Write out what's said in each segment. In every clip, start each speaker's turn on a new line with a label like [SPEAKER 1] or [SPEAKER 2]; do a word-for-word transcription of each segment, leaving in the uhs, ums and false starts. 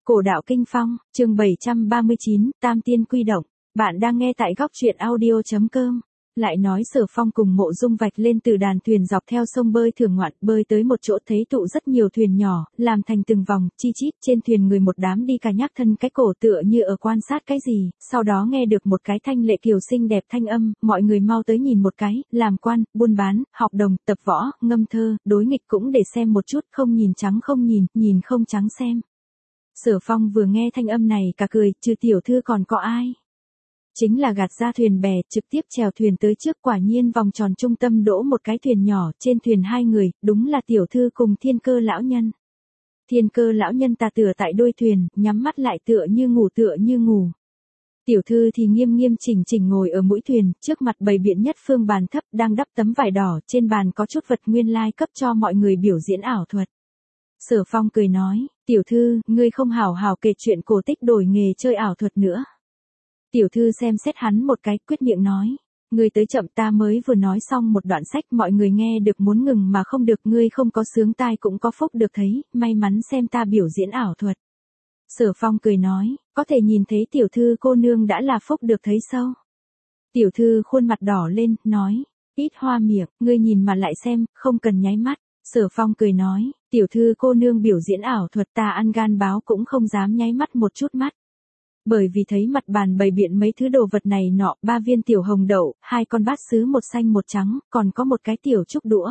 [SPEAKER 1] Cổ đạo kinh phong, chương bảy trăm ba mươi chín, Tam tiên quy động. Bạn đang nghe tại góc truyện audio chấm com. Lại nói Sở Phong cùng Mộ Dung vạch lên từ đàn thuyền dọc theo sông bơi thưởng ngoạn, bơi tới một chỗ thấy tụ rất nhiều thuyền nhỏ, làm thành từng vòng, chi chít, trên thuyền người một đám đi cà nhắc thân cái cổ tựa như ở quan sát cái gì, sau đó nghe được một cái thanh lệ kiều xinh đẹp thanh âm, mọi người mau tới nhìn một cái, làm quan, buôn bán, học đồng, tập võ, ngâm thơ, đối nghịch cũng để xem một chút, không nhìn trắng không nhìn, nhìn không trắng xem. Sở Phong vừa nghe thanh âm này cả cười, trừ tiểu thư còn có ai? Chính là gạt ra thuyền bè, trực tiếp chèo thuyền tới trước, quả nhiên vòng tròn trung tâm đỗ một cái thuyền nhỏ, trên thuyền hai người, đúng là tiểu thư cùng Thiên Cơ lão nhân. Thiên Cơ lão nhân tà tựa tại đuôi thuyền, nhắm mắt lại tựa như ngủ tựa như ngủ. Tiểu thư thì nghiêm nghiêm chỉnh chỉnh ngồi ở mũi thuyền, trước mặt bày biện nhất phương bàn thấp đang đắp tấm vải đỏ, trên bàn có chút vật nguyên lai cấp cho mọi người biểu diễn ảo thuật. Sở Phong cười nói, tiểu thư, ngươi không hảo hảo kể chuyện cổ tích đổi nghề chơi ảo thuật nữa. Tiểu thư xem xét hắn một cái, quyết miệng nói, ngươi tới chậm, ta mới vừa nói xong một đoạn sách, mọi người nghe được muốn ngừng mà không được, ngươi không có sướng tai cũng có phúc được thấy, may mắn xem ta biểu diễn ảo thuật. Sở Phong cười nói, có thể nhìn thấy tiểu thư cô nương đã là phúc được thấy sao? Tiểu thư khuôn mặt đỏ lên, nói, ít hoa miệng, ngươi nhìn mà lại xem, không cần nháy mắt. Sở Phong cười nói, tiểu thư cô nương biểu diễn ảo thuật ta ăn gan báo cũng không dám nháy mắt một chút mắt. Bởi vì thấy mặt bàn bày biện mấy thứ đồ vật này nọ, ba viên tiểu hồng đậu, hai con bát sứ một xanh một trắng, còn có một cái tiểu trúc đũa.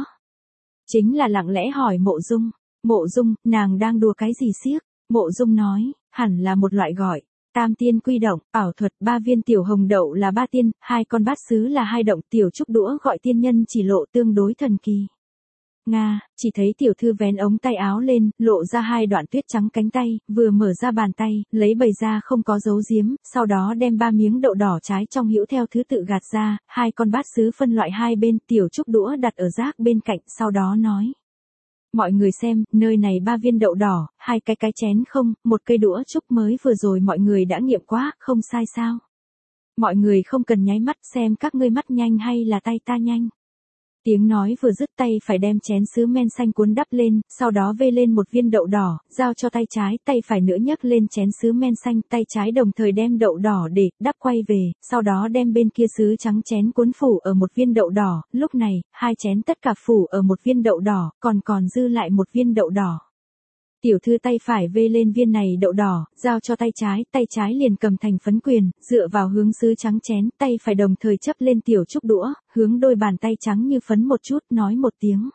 [SPEAKER 1] Chính là lặng lẽ hỏi Mộ Dung, Mộ Dung, nàng đang đùa cái gì xiếc? Mộ Dung nói, hẳn là một loại gọi, tam tiên quy động, ảo thuật, ba viên tiểu hồng đậu là ba tiên, hai con bát sứ là hai động, tiểu trúc đũa gọi tiên nhân chỉ lộ tương đối thần kỳ. Nga, chỉ thấy tiểu thư vén ống tay áo lên, lộ ra hai đoạn tuyết trắng cánh tay, vừa mở ra bàn tay, lấy bày ra không có dấu giếm, sau đó đem ba miếng đậu đỏ trái trong hữu theo thứ tự gạt ra, hai con bát sứ phân loại hai bên, tiểu trúc đũa đặt ở rác bên cạnh, sau đó nói. Mọi người xem, nơi này ba viên đậu đỏ, hai cái cái chén không, một cây đũa trúc mới vừa rồi mọi người đã nghiệm quá, không sai sao. Mọi người không cần nháy mắt, xem các ngươi mắt nhanh hay là tay ta nhanh. Tiếng nói vừa dứt, tay phải đem chén sứ men xanh cuốn đắp lên, sau đó vê lên một viên đậu đỏ, giao cho tay trái, tay phải nữa nhấc lên chén sứ men xanh, tay trái đồng thời đem đậu đỏ để, đắp quay về, sau đó đem bên kia sứ trắng chén cuốn phủ ở một viên đậu đỏ, lúc này, hai chén tất cả phủ ở một viên đậu đỏ, còn còn dư lại một viên đậu đỏ. Tiểu thư tay phải vê lên viên này đậu đỏ, giao cho tay trái, tay trái liền cầm thành phấn quyền, dựa vào hướng sứ trắng chén, tay phải đồng thời chấp lên tiểu trúc đũa, hướng đôi bàn tay trắng như phấn một chút, nói một tiếng.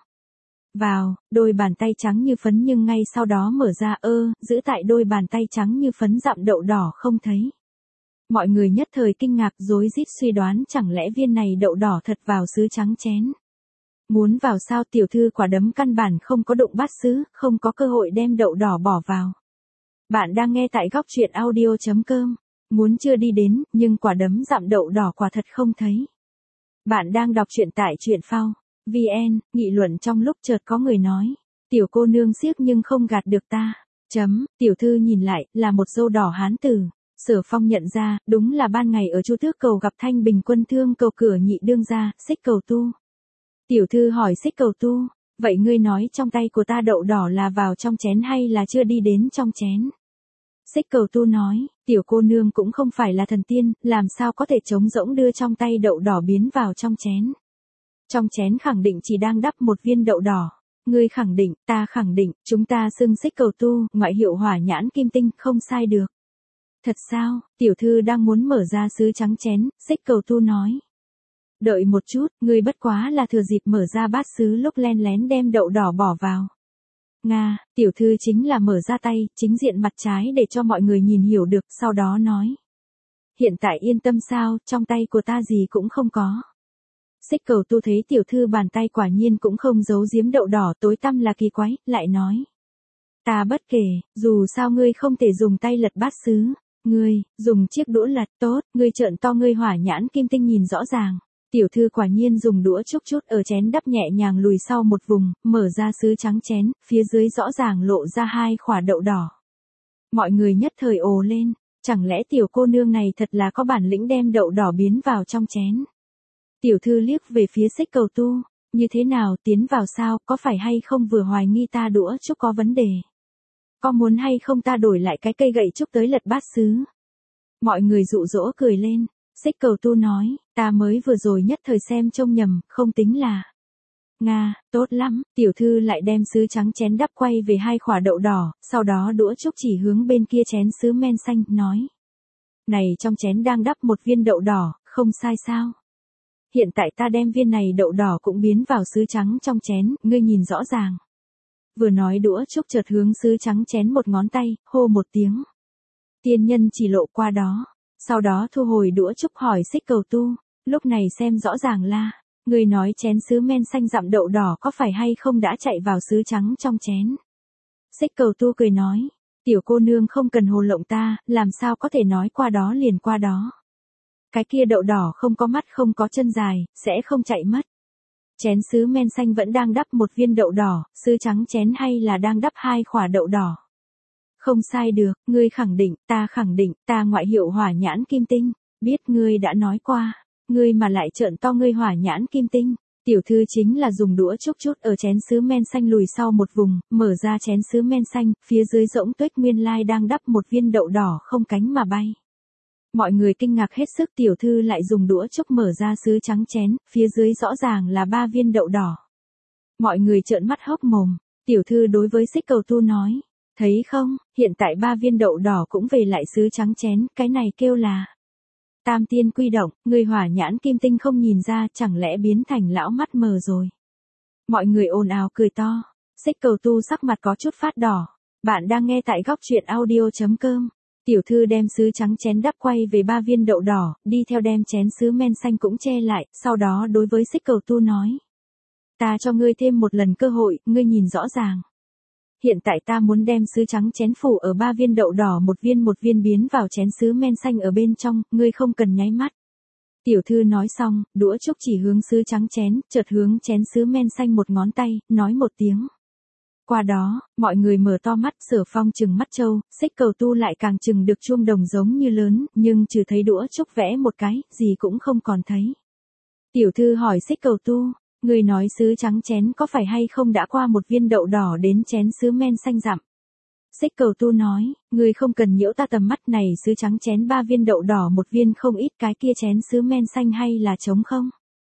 [SPEAKER 1] Vào, đôi bàn tay trắng như phấn nhưng ngay sau đó mở ra ơ, giữ tại đôi bàn tay trắng như phấn dặm đậu đỏ không thấy. Mọi người nhất thời kinh ngạc rối rít suy đoán chẳng lẽ viên này đậu đỏ thật vào sứ trắng chén. Muốn vào sao, tiểu thư quả đấm căn bản không có đụng bát sứ, không có cơ hội đem đậu đỏ bỏ vào. Bạn đang nghe tại góc truyện audio chấm com. Muốn chưa đi đến, nhưng quả đấm dặm đậu đỏ quả thật không thấy. Bạn đang đọc truyện tại truyện phao. vn, nghị luận trong lúc chợt có người nói. Tiểu cô nương xiếc nhưng không gạt được ta. Chấm, tiểu thư nhìn lại, là một dâu đỏ hán tử. Sở Phong nhận ra, đúng là ban ngày ở Chu Tước Cầu gặp Thanh Bình Quân Thương Cầu cửa nhị đương gia, Xích Cầu Tu. Tiểu thư hỏi Xích Cầu Tu, vậy ngươi nói trong tay của ta đậu đỏ là vào trong chén hay là chưa đi đến trong chén? Xích Cầu Tu nói, tiểu cô nương cũng không phải là thần tiên, làm sao có thể trống rỗng đưa trong tay đậu đỏ biến vào trong chén. Trong chén khẳng định chỉ đang đắp một viên đậu đỏ. Ngươi khẳng định, ta khẳng định, chúng ta xưng Xích Cầu Tu, ngoại hiệu Hỏa Nhãn Kim Tinh, không sai được. Thật sao, tiểu thư đang muốn mở ra sứ trắng chén, Xích Cầu Tu nói. Đợi một chút, ngươi bất quá là thừa dịp mở ra bát sứ lúc len lén đem đậu đỏ bỏ vào. Nga, tiểu thư chính là mở ra tay, chính diện mặt trái để cho mọi người nhìn hiểu được, sau đó nói. Hiện tại yên tâm sao, trong tay của ta gì cũng không có. Xích Cầu Tu thấy tiểu thư bàn tay quả nhiên cũng không giấu giếm đậu đỏ tối tăm là kỳ quái, lại nói. Ta bất kể, dù sao ngươi không thể dùng tay lật bát sứ. Ngươi, dùng chiếc đũa lật tốt, ngươi trợn to ngươi Hỏa Nhãn Kim Tinh nhìn rõ ràng. Tiểu thư quả nhiên dùng đũa chúc chút ở chén đắp nhẹ nhàng lùi sau một vùng, mở ra sứ trắng chén, phía dưới rõ ràng lộ ra hai khỏa đậu đỏ. Mọi người nhất thời ồ lên, chẳng lẽ tiểu cô nương này thật là có bản lĩnh đem đậu đỏ biến vào trong chén. Tiểu thư liếc về phía Xích Cầu Tu, như thế nào, tiến vào sao, có phải hay không vừa hoài nghi ta đũa chúc có vấn đề. Có muốn hay không ta đổi lại cái cây gậy trúc tới lật bát sứ? Mọi người dụ dỗ cười lên. Xích Cầu Tu nói, ta mới vừa rồi nhất thời xem trông nhầm, không tính là. Nga, tốt lắm, tiểu thư lại đem sứ trắng chén đắp quay về hai khỏa đậu đỏ, sau đó đũa trúc chỉ hướng bên kia chén sứ men xanh, nói. Này trong chén đang đắp một viên đậu đỏ, không sai sao? Hiện tại ta đem viên này đậu đỏ cũng biến vào sứ trắng trong chén, ngươi nhìn rõ ràng. Vừa nói đũa trúc chợt hướng sứ trắng chén một ngón tay, hô một tiếng. Tiên nhân chỉ lộ qua đó, sau đó thu hồi đũa trúc hỏi Xích Cầu Tu, lúc này xem rõ ràng la, ngươi nói chén sứ men xanh dặm đậu đỏ có phải hay không đã chạy vào sứ trắng trong chén. Xích Cầu Tu cười nói, tiểu cô nương không cần hồ lộng ta, làm sao có thể nói qua đó liền qua đó. Cái kia đậu đỏ không có mắt không có chân dài, sẽ không chạy mất. Chén sứ men xanh vẫn đang đắp một viên đậu đỏ, sứ trắng chén hay là đang đắp hai khỏa đậu đỏ. Không sai được, ngươi khẳng định, ta khẳng định, ta ngoại hiệu hỏa nhãn kim tinh, biết ngươi đã nói qua, ngươi mà lại trợn to ngươi hỏa nhãn kim tinh. Tiểu thư chính là dùng đũa chúc chút ở chén sứ men xanh lùi sau một vùng, mở ra chén sứ men xanh, phía dưới rỗng tuếch nguyên lai đang đắp một viên đậu đỏ không cánh mà bay. Mọi người kinh ngạc hết sức, tiểu thư lại dùng đũa chúc mở ra sứ trắng chén, phía dưới rõ ràng là ba viên đậu đỏ. Mọi người trợn mắt hốc mồm, tiểu thư đối với Xích Cầu Tu nói, thấy không, hiện tại ba viên đậu đỏ cũng về lại sứ trắng chén, cái này kêu là tam tiên quy động, người hỏa nhãn kim tinh không nhìn ra, chẳng lẽ biến thành lão mắt mờ rồi. Mọi người ồn ào cười to, Xích Cầu Tu sắc mặt có chút phát đỏ. Bạn đang nghe tại góc truyện audio chấm com. Tiểu thư đem sứ trắng chén đắp quay về ba viên đậu đỏ, đi theo đem chén sứ men xanh cũng che lại, sau đó đối với Xích Cầu Tu nói. Ta cho ngươi thêm một lần cơ hội, ngươi nhìn rõ ràng. Hiện tại ta muốn đem sứ trắng chén phủ ở ba viên đậu đỏ một viên một viên biến vào chén sứ men xanh ở bên trong, ngươi không cần nháy mắt. Tiểu thư nói xong, đũa trúc chỉ hướng sứ trắng chén, chợt hướng chén sứ men xanh một ngón tay, nói một tiếng. Qua đó, mọi người mở to mắt, Sở Phong trừng mắt trâu, Xích Cầu Tu lại càng trừng được chuông đồng giống như lớn, nhưng trừ thấy đũa trúc vẽ một cái, gì cũng không còn thấy. Tiểu thư hỏi Xích Cầu Tu, người nói sứ trắng chén có phải hay không đã qua một viên đậu đỏ đến chén sứ men xanh dặm. Xích Cầu Tu nói, người không cần nhiễu ta tầm mắt này, sứ trắng chén ba viên đậu đỏ một viên không ít, cái kia chén sứ men xanh hay là trống không?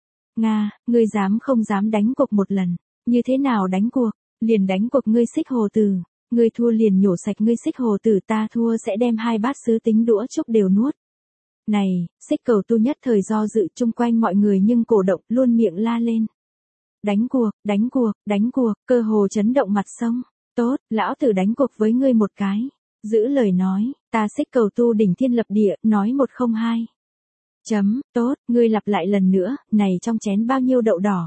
[SPEAKER 1] Nga, ngươi dám không dám đánh cuộc một lần, như thế nào đánh cuộc? Liền đánh cuộc ngươi Xích Hồ Tử, ngươi thua liền nhổ sạch ngươi Xích Hồ Tử, ta thua sẽ đem hai bát sứ tính đũa trúc đều nuốt. Này, Xích Cầu Tu nhất thời do dự, chung quanh mọi người nhưng cổ động luôn miệng la lên. Đánh cuộc, đánh cuộc, đánh cuộc, cơ hồ chấn động mặt sông. Tốt, lão tử đánh cuộc với ngươi một cái. Giữ lời nói, ta Xích Cầu Tu đỉnh thiên lập địa, nói một không hai. Chấm, tốt, ngươi lặp lại lần nữa, này trong chén bao nhiêu đậu đỏ?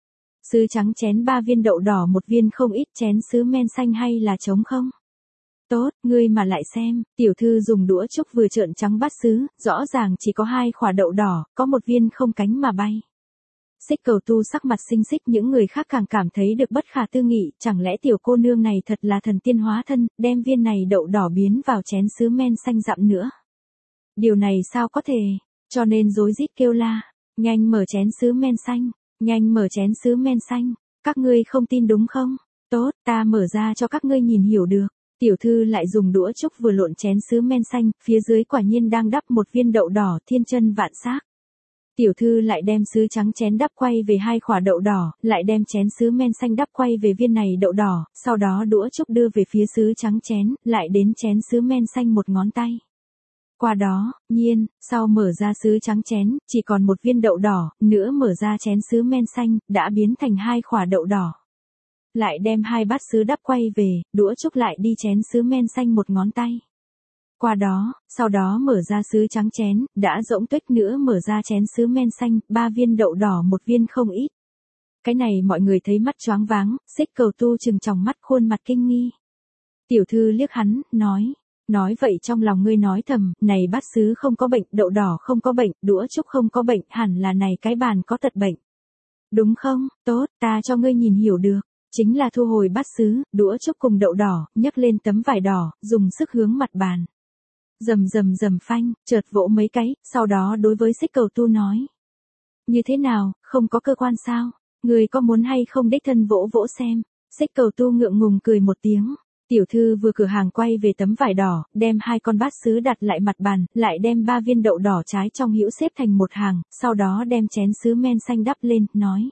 [SPEAKER 1] Sứ trắng chén ba viên đậu đỏ một viên không ít, chén sứ men xanh hay là trống không? Tốt, ngươi mà lại xem, tiểu thư dùng đũa trúc vừa trợn trắng bát sứ, rõ ràng chỉ có hai khỏa đậu đỏ, có một viên không cánh mà bay. Xích Cầu Tu sắc mặt xinh xích, những người khác càng cảm thấy được bất khả tư nghị, chẳng lẽ tiểu cô nương này thật là thần tiên hóa thân, đem viên này đậu đỏ biến vào chén sứ men xanh dặm nữa. Điều này sao có thể, cho nên rối rít kêu la, nhanh mở chén sứ men xanh, nhanh mở chén sứ men xanh, các ngươi không tin đúng không? Tốt, ta mở ra cho các ngươi nhìn hiểu được. Tiểu thư lại dùng đũa trúc vừa lộn chén sứ men xanh, phía dưới quả nhiên đang đắp một viên đậu đỏ, thiên chân vạn xác. Tiểu thư lại đem sứ trắng chén đắp quay về hai khỏa đậu đỏ, lại đem chén sứ men xanh đắp quay về viên này đậu đỏ, sau đó đũa trúc đưa về phía sứ trắng chén, lại đến chén sứ men xanh một ngón tay. Qua đó, nhiên, sau mở ra sứ trắng chén, chỉ còn một viên đậu đỏ, nữa mở ra chén sứ men xanh, đã biến thành hai khỏa đậu đỏ. Lại đem hai bát sứ đắp quay về, đũa trúc lại đi chén sứ men xanh một ngón tay. Qua đó, sau đó mở ra sứ trắng chén, đã rỗng tuếch nữa mở ra chén sứ men xanh, ba viên đậu đỏ một viên không ít. Cái này mọi người thấy mắt choáng váng, Xích Cầu Tu trừng tròng mắt khuôn mặt kinh nghi. Tiểu thư liếc hắn, nói, nói vậy trong lòng ngươi nói thầm, này bát sứ không có bệnh, đậu đỏ không có bệnh, đũa trúc không có bệnh, hẳn là này cái bàn có tật bệnh. Đúng không, tốt, ta cho ngươi nhìn hiểu được. Chính là thu hồi bát sứ, đũa trúc cùng đậu đỏ, nhấc lên tấm vải đỏ, dùng sức hướng mặt bàn. Rầm rầm rầm phanh, chợt vỗ mấy cái, sau đó đối với Xích Cầu Tu nói. Như thế nào, không có cơ quan sao? Người có muốn hay không đích thân vỗ vỗ xem? Xích Cầu Tu ngượng ngùng cười một tiếng. Tiểu thư vừa cửa hàng quay về tấm vải đỏ, đem hai con bát sứ đặt lại mặt bàn, lại đem ba viên đậu đỏ trái trong hữu xếp thành một hàng, sau đó đem chén sứ men xanh đắp lên, nói.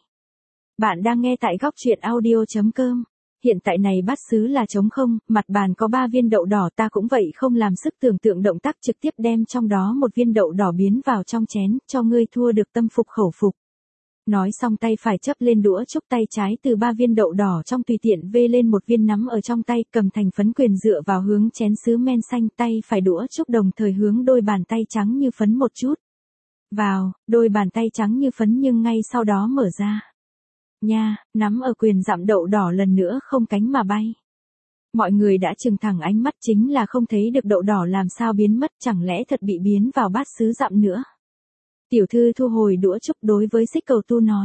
[SPEAKER 1] Bạn đang nghe tại góc truyện audio.com. Hiện tại này bát sứ là trống không, mặt bàn có ba viên đậu đỏ, ta cũng vậy không làm sức tưởng tượng động tác trực tiếp đem trong đó một viên đậu đỏ biến vào trong chén, cho ngươi thua được tâm phục khẩu phục. Nói xong tay phải chấp lên đũa chúc tay trái từ ba viên đậu đỏ trong tùy tiện vê lên một viên nắm ở trong tay, cầm thành phấn quyền dựa vào hướng chén sứ men xanh, tay phải đũa chúc đồng thời hướng đôi bàn tay trắng như phấn một chút. Vào, đôi bàn tay trắng như phấn nhưng ngay sau đó mở ra. Nha, nắm ở quyền dặm đậu đỏ lần nữa không cánh mà bay. Mọi người đã trừng thẳng ánh mắt, chính là không thấy được đậu đỏ làm sao biến mất, chẳng lẽ thật bị biến vào bát sứ dặm nữa. Tiểu thư thu hồi đũa chúc đối với Xích Cầu Tu nói.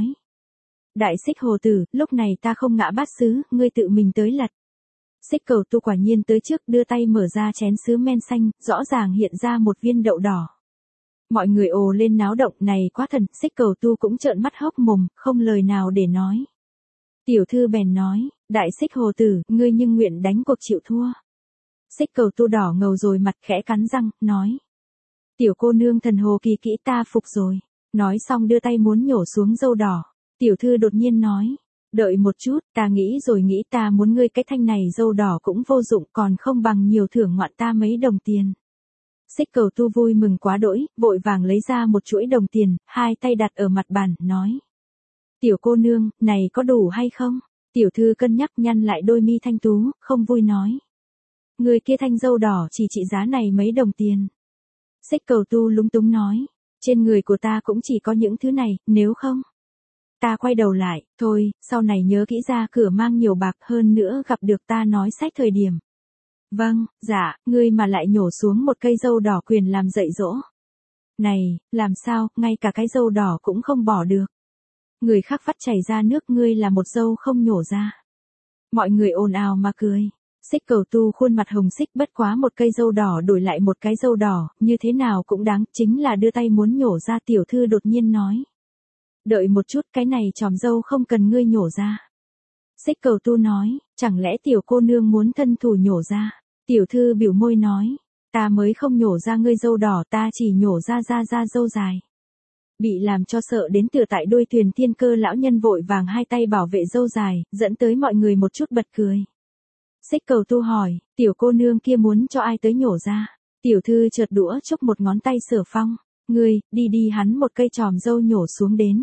[SPEAKER 1] Đại Xích hồ tử, lúc này ta không ngã bát sứ, ngươi tự mình tới lật. Xích Cầu Tu quả nhiên tới trước đưa tay mở ra chén sứ men xanh, rõ ràng hiện ra một viên đậu đỏ. Mọi người ồ lên náo động, này quá thần, Xích Cầu Tu cũng trợn mắt hốc mồm, không lời nào để nói. Tiểu thư bèn nói, Đại Xích hồ tử, ngươi nhưng nguyện đánh cuộc chịu thua. Xích Cầu Tu đỏ ngầu rồi mặt khẽ cắn răng, nói. Tiểu cô nương thần hồ kỳ kỹ, ta phục rồi. Nói xong đưa tay muốn nhổ xuống dâu đỏ. Tiểu thư đột nhiên nói. Đợi một chút, ta nghĩ rồi nghĩ, ta muốn ngươi cái thanh này dâu đỏ cũng vô dụng, còn không bằng nhiều thưởng ngoạn ta mấy đồng tiền. Xích Cầu Tu vui mừng quá đỗi, vội vàng lấy ra một chuỗi đồng tiền, hai tay đặt ở mặt bàn, nói. Tiểu cô nương, này có đủ hay không? Tiểu thư cân nhắc nhăn lại đôi mi thanh tú, không vui nói. Người kia thanh dâu đỏ chỉ trị giá này mấy đồng tiền. Xích Cầu Tu lúng túng nói, trên người của ta cũng chỉ có những thứ này, nếu không. Ta quay đầu lại, thôi, sau này nhớ kỹ ra cửa mang nhiều bạc, hơn nữa gặp được ta nói sách thời điểm. Vâng, dạ, ngươi mà lại nhổ xuống một cây dâu đỏ quyền làm dạy dỗ. Này, làm sao, ngay cả cái dâu đỏ cũng không bỏ được. Người khác vắt chảy ra nước, ngươi là một dâu không nhổ ra. Mọi người ồn ào mà cười. Xích Cầu Tu khuôn mặt hồng xích, bất quá một cây dâu đỏ đổi lại một cái dâu đỏ, như thế nào cũng đáng, chính là đưa tay muốn nhổ ra. Tiểu thư đột nhiên nói. Đợi một chút, cái này chòm dâu không cần ngươi nhổ ra. Xích Cầu Tu nói, chẳng lẽ tiểu cô nương muốn thân thủ nhổ ra. Tiểu thư biểu môi nói, ta mới không nhổ ra ngươi dâu đỏ, ta chỉ nhổ ra ra ra dâu dài. Bị làm cho sợ đến tựa tại đôi thuyền thiên cơ lão nhân vội vàng hai tay bảo vệ dâu dài, dẫn tới mọi người một chút bật cười. Xích Cầu Tu hỏi, tiểu cô nương kia muốn cho ai tới nhổ ra. Tiểu thư chợt đũa chúc một ngón tay Sở Phong, ngươi, đi đi, hắn một cây chòm dâu nhổ xuống đến.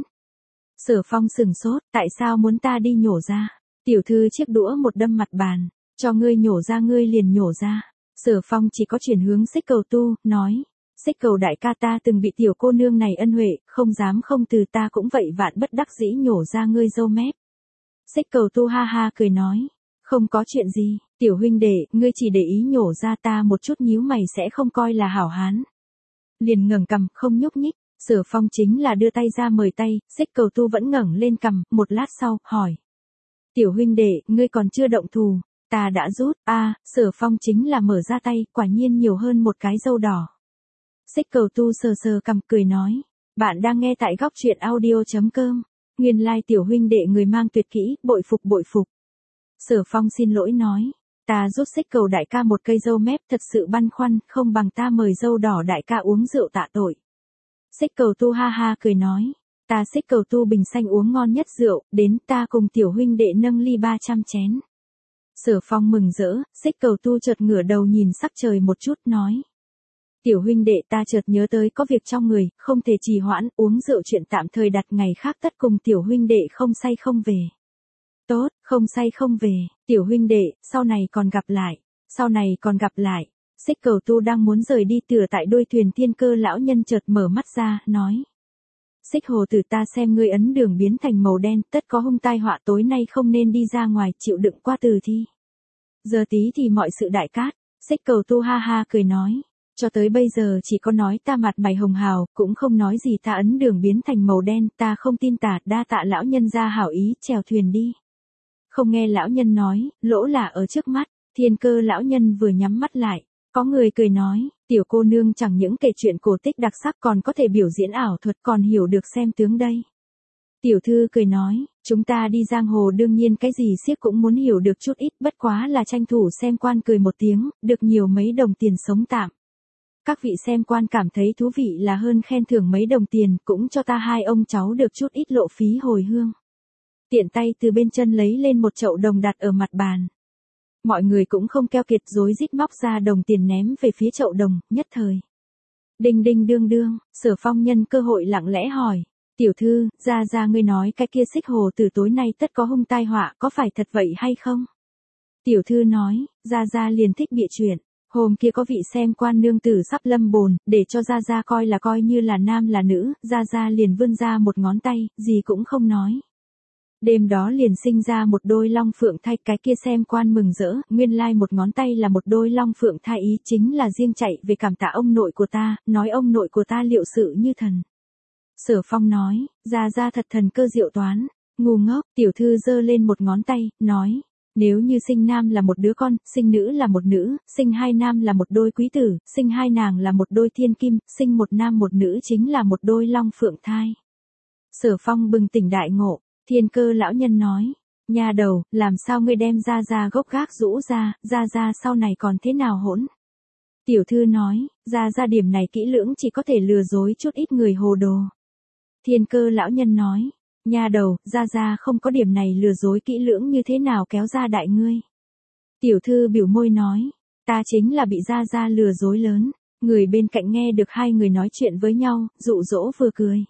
[SPEAKER 1] Sở Phong sừng sốt, tại sao muốn ta đi nhổ ra? Tiểu thư chiếc đũa một đâm mặt bàn, cho ngươi nhổ ra ngươi liền nhổ ra. Sở Phong chỉ có chuyển hướng Xích Cầu Tu, nói, Xích Cầu đại ca, ta từng bị tiểu cô nương này ân huệ, không dám không từ, ta cũng vậy vạn bất đắc dĩ nhổ ra ngươi dâu mép. Xích Cầu Tu ha ha cười nói, không có chuyện gì, tiểu huynh đệ, ngươi chỉ để ý nhổ ra, ta một chút nhíu mày sẽ không coi là hảo hán. Liền ngẩng cằm, không nhúc nhích. Sở Phong chính là đưa tay ra mời tay, Xích Cầu Tu vẫn ngẩng lên cằm, một lát sau, hỏi. Tiểu huynh đệ, ngươi còn chưa động thù, ta đã rút, a à, Sở Phong chính là mở ra tay, quả nhiên nhiều hơn một cái dâu đỏ. Xích Cầu Tu sờ sờ cằm cười nói, bạn đang nghe tại góc truyện audio.com, nguyên lai like tiểu huynh đệ người mang tuyệt kỹ, bội phục bội phục. Sở Phong xin lỗi nói, ta rút Xích Cầu đại ca một cây dâu mép, thật sự băn khoăn, không bằng ta mời dâu đỏ đại ca uống rượu tạ tội. Xích Cầu Tu ha ha cười nói, ta Xích Cầu Tu bình xanh uống ngon nhất rượu, đến ta cùng tiểu huynh đệ nâng ly ba trăm chén. Sở Phong mừng rỡ, Xích Cầu Tu chợt ngửa đầu nhìn sắc trời một chút, nói. Tiểu huynh đệ, ta chợt nhớ tới có việc trong người, không thể trì hoãn, uống rượu chuyện tạm thời đặt ngày khác tất cùng tiểu huynh đệ không say không về. Tốt, không say không về, tiểu huynh đệ, sau này còn gặp lại, sau này còn gặp lại. Xích Cầu Tu đang muốn rời đi, tựa tại đôi thuyền thiên cơ lão nhân chợt mở mắt ra, nói. Xích hồ tử, ta xem ngươi ấn đường biến thành màu đen, tất có hung tai họa, tối nay không nên đi ra ngoài, chịu đựng qua từ thi. Giờ tí thì mọi sự đại cát. Xích Cầu Tu ha ha cười nói, cho tới bây giờ chỉ có nói ta mặt mày hồng hào, cũng không nói gì ta ấn đường biến thành màu đen, ta không tin tà, đa tạ lão nhân ra hảo ý, chèo thuyền đi. Không nghe lão nhân nói, lỗ là ở trước mắt. Thiên cơ lão nhân vừa nhắm mắt lại, có người cười nói, tiểu cô nương chẳng những kể chuyện cổ tích đặc sắc, còn có thể biểu diễn ảo thuật, còn hiểu được xem tướng đây. Tiểu thư cười nói, Chúng ta đi giang hồ đương nhiên cái gì siếc cũng muốn hiểu được chút ít, bất quá là tranh thủ xem quan cười một tiếng, được nhiều mấy đồng tiền sống tạm. Các vị xem quan cảm thấy thú vị là hơn khen thưởng mấy đồng tiền, cũng cho ta hai ông cháu được chút ít lộ phí hồi hương. Tiện tay từ bên chân lấy lên một chậu đồng đặt ở mặt bàn. Mọi người cũng không keo kiệt rối rít móc ra đồng tiền ném về phía chậu đồng, nhất thời. Đinh đinh đương đương, Sở Phong nhân cơ hội lặng lẽ hỏi. Tiểu thư, ra ra ngươi nói cái kia xích hồ từ tối nay tất có hung tai họa, có phải thật vậy hay không? Tiểu thư nói, ra ra liền thích bịa chuyện. Hôm kia có vị xem quan nương tử sắp lâm bồn, để cho ra ra coi là coi như là nam là nữ, ra ra liền vươn ra một ngón tay, gì cũng không nói. Đêm đó liền sinh ra một đôi long phượng thai, cái kia xem quan mừng rỡ, nguyên lai một ngón tay là một đôi long phượng thai, ý chính là riêng chạy về cảm tạ ông nội của ta, nói ông nội của ta liệu sự như thần. Sở Phong nói, ra ra thật thần cơ diệu toán, ngu ngốc. Tiểu thư giơ lên một ngón tay, nói, nếu như sinh nam là một đứa con, sinh nữ là một nữ, sinh hai nam là một đôi quý tử, sinh hai nàng là một đôi thiên kim, sinh một nam một nữ chính là một đôi long phượng thai. Sở Phong bừng tỉnh đại ngộ. Thiên Cơ lão nhân nói, nhà đầu, làm sao ngươi đem ra ra gốc gác rũ ra, ra ra sau này còn thế nào hỗn? Tiểu thư nói, ra ra điểm này kỹ lưỡng chỉ có thể lừa dối chút ít người hồ đồ. Thiên Cơ lão nhân nói, nhà đầu, ra ra không có điểm này lừa dối kỹ lưỡng như thế nào kéo ra đại ngươi. Tiểu thư biểu môi nói, ta chính là bị ra ra lừa dối lớn. Người bên cạnh nghe được hai người nói chuyện với nhau, dụ dỗ vừa cười.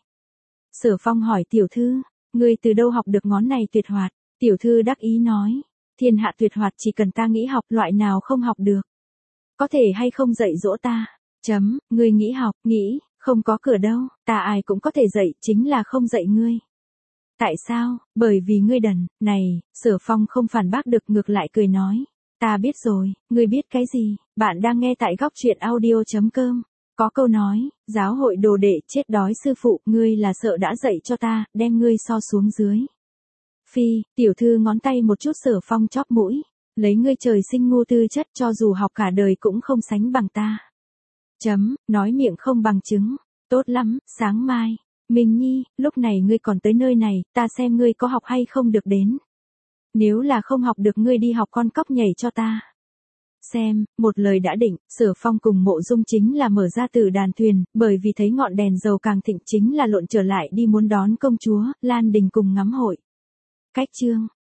[SPEAKER 1] Sở Phong hỏi tiểu thư, ngươi từ đâu học được ngón này tuyệt hoạt? Tiểu thư đắc ý nói, thiên hạ tuyệt hoạt chỉ cần ta nghĩ học, loại nào không học được. Có thể hay không dạy dỗ ta? Chấm, ngươi nghĩ học, nghĩ, không có cửa đâu, ta ai cũng có thể dạy, chính là không dạy ngươi. Tại sao? Bởi vì ngươi đần. Này, Sở Phong không phản bác được, ngược lại cười nói, ta biết rồi, ngươi biết cái gì? Bạn đang nghe tại góc truyện audio chấm com. Có câu nói, giáo hội đồ đệ chết đói sư phụ, ngươi là sợ đã dạy cho ta, đem ngươi so xuống dưới. Phi, tiểu thư ngón tay một chút Sở Phong chóp mũi, lấy ngươi trời sinh ngu tư chất, cho dù học cả đời cũng không sánh bằng ta. Chấm, nói miệng không bằng chứng. Tốt lắm, sáng mai. Minh Nhi, lúc này ngươi còn tới nơi này, ta xem ngươi có học hay không được đến. Nếu là không học được ngươi đi học con cóc nhảy cho ta. Xem, một lời đã định, Sở Phong cùng Mộ Dung chính là mở ra từ đàn thuyền, bởi vì thấy ngọn đèn dầu càng thịnh chính là lộn trở lại đi muốn đón công chúa, Lan Đình cùng ngắm hội. Cách chương